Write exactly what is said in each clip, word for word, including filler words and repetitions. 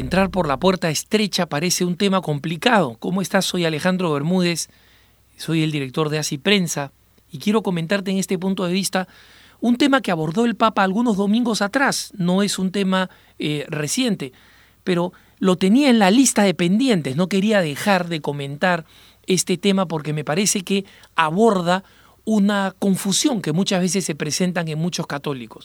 entrar por la puerta estrecha parece un tema complicado. ¿Cómo estás? Soy Alejandro Bermúdez, soy el director de Así Prensa y quiero comentarte en este punto de vista un tema que abordó el Papa algunos domingos atrás. No es un tema eh, reciente, pero lo tenía en la lista de pendientes. No quería dejar de comentar este tema porque me parece que aborda una confusión que muchas veces se presentan en muchos católicos.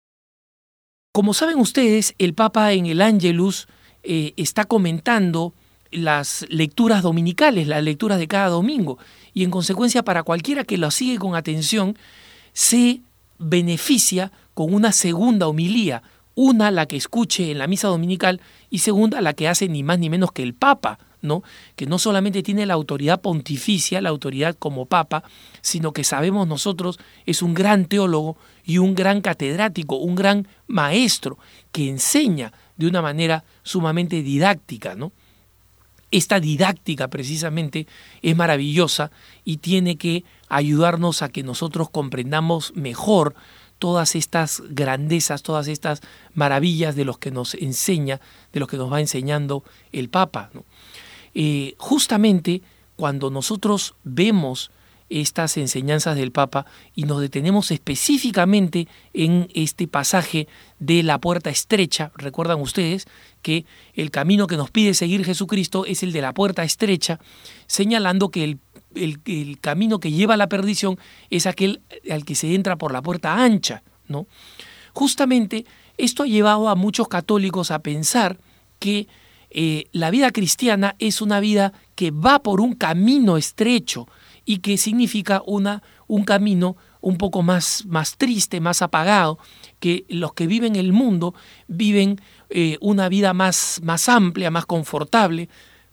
Como saben ustedes, el Papa en el Ángelus eh, está comentando las lecturas dominicales, las lecturas de cada domingo, y en consecuencia para cualquiera que lo sigue con atención, se beneficia con una segunda homilía, una la que escuche en la misa dominical y segunda la que hace ni más ni menos que el Papa, ¿no? Que no solamente tiene la autoridad pontificia, la autoridad como Papa, sino que sabemos nosotros es un gran teólogo y un gran catedrático, un gran maestro que enseña de una manera sumamente didáctica, ¿no? Esta didáctica precisamente es maravillosa y tiene que ayudarnos a que nosotros comprendamos mejor todas estas grandezas, todas estas maravillas de los que nos enseña, de los que nos va enseñando el Papa, ¿no? Eh, justamente cuando nosotros vemos estas enseñanzas del Papa y nos detenemos específicamente en este pasaje de la puerta estrecha, recuerdan ustedes que el camino que nos pide seguir Jesucristo es el de la puerta estrecha, señalando que el, el, el camino que lleva a la perdición es aquel al que se entra por la puerta ancha, ¿no? Justamente esto ha llevado a muchos católicos a pensar que eh, la vida cristiana es una vida que va por un camino estrecho, y que significa una, un camino un poco más, más triste, más apagado, que los que viven el mundo viven eh, una vida más, más amplia, más confortable,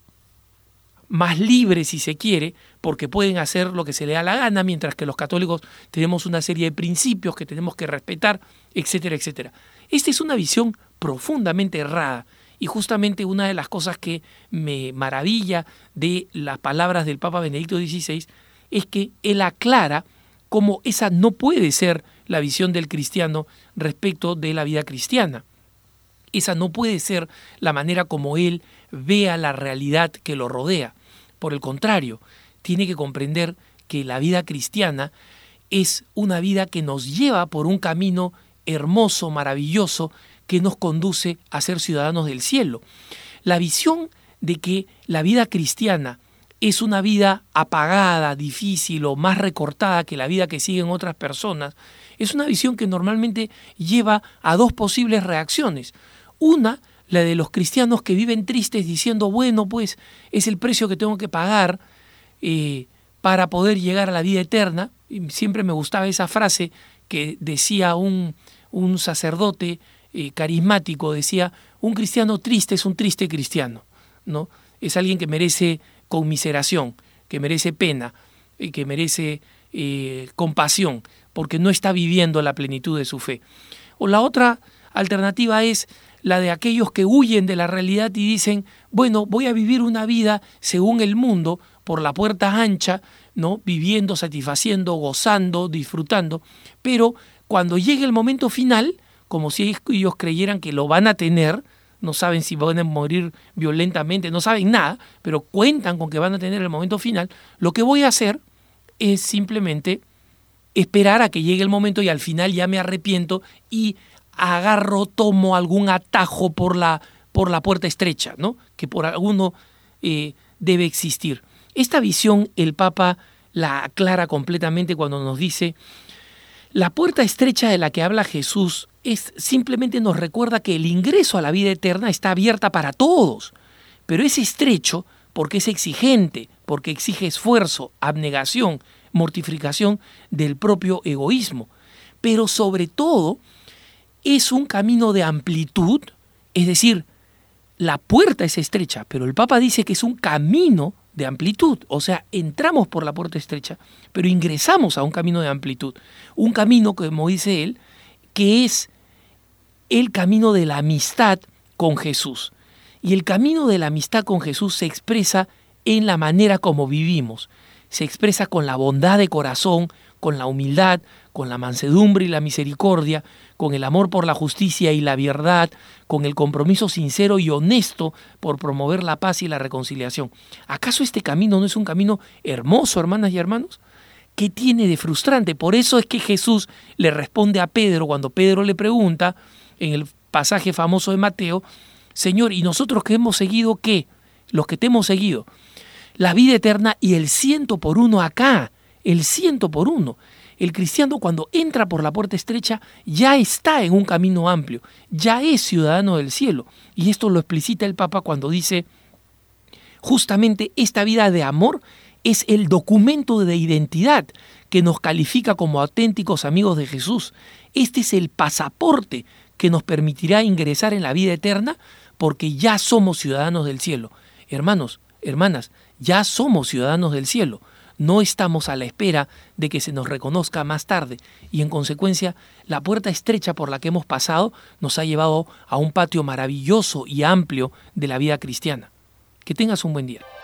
más libre si se quiere, porque pueden hacer lo que se les da la gana, mientras que los católicos tenemos una serie de principios que tenemos que respetar, etcétera, etcétera. Esta es una visión profundamente errada. Y justamente una de las cosas que me maravilla de las palabras del Papa Benedicto dieciséis es que él aclara cómo esa no puede ser la visión del cristiano respecto de la vida cristiana. Esa no puede ser la manera como él vea la realidad que lo rodea. Por el contrario, tiene que comprender que la vida cristiana es una vida que nos lleva por un camino hermoso, maravilloso, que nos conduce a ser ciudadanos del cielo. La visión de que la vida cristiana es una vida apagada, difícil o más recortada que la vida que siguen otras personas, es una visión que normalmente lleva a dos posibles reacciones. Una, la de los cristianos que viven tristes diciendo, bueno, pues es el precio que tengo que pagar eh, para poder llegar a la vida eterna. Y siempre me gustaba esa frase que decía un, un sacerdote eh, carismático, decía, un cristiano triste es un triste cristiano, ¿no? Es alguien que merece conmiseración, que merece pena, eh, que merece eh, compasión, porque no está viviendo la plenitud de su fe. O la otra alternativa es la de aquellos que huyen de la realidad y dicen, bueno, voy a vivir una vida según el mundo, por la puerta ancha, ¿no? Viviendo, satisfaciendo, gozando, disfrutando, pero cuando llegue el momento final, como si ellos creyeran que lo van a tener, no saben si van a morir violentamente, no saben nada, pero cuentan con que van a tener el momento final, lo que voy a hacer es simplemente esperar a que llegue el momento y al final ya me arrepiento y agarro, tomo algún atajo por la, por la puerta estrecha, ¿no? Que por alguno eh, debe existir. Esta visión el Papa la aclara completamente cuando nos dice, la puerta estrecha de la que habla Jesús es simplemente nos recuerda que el ingreso a la vida eterna está abierta para todos, pero es estrecho porque es exigente, porque exige esfuerzo, abnegación, mortificación del propio egoísmo, pero sobre todo es un camino de amplitud, es decir, la puerta es estrecha, pero el Papa dice que es un camino de amplitud, o sea, entramos por la puerta estrecha, pero ingresamos a un camino de amplitud, un camino, como dice él, que es el camino de la amistad con Jesús. Y el camino de la amistad con Jesús se expresa en la manera como vivimos, se expresa con la bondad de corazón, con la humildad, con la mansedumbre y la misericordia, con el amor por la justicia y la verdad, con el compromiso sincero y honesto por promover la paz y la reconciliación. ¿Acaso este camino no es un camino hermoso, hermanas y hermanos? ¿Qué tiene de frustrante? Por eso es que Jesús le responde a Pedro cuando Pedro le pregunta en el pasaje famoso de Mateo: Señor, ¿y nosotros que hemos seguido qué? Los que te hemos seguido, la vida eterna y el ciento por uno acá, el ciento por uno. El cristiano, cuando entra por la puerta estrecha, ya está en un camino amplio, ya es ciudadano del cielo. Y esto lo explicita el Papa cuando dice: justamente esta vida de amor es el documento de identidad que nos califica como auténticos amigos de Jesús. Este es el pasaporte que nos permitirá ingresar en la vida eterna, porque ya somos ciudadanos del cielo. Hermanos, hermanas, ya somos ciudadanos del cielo. No estamos a la espera de que se nos reconozca más tarde, y en consecuencia la puerta estrecha por la que hemos pasado nos ha llevado a un patio maravilloso y amplio de la vida cristiana. Que tengas un buen día.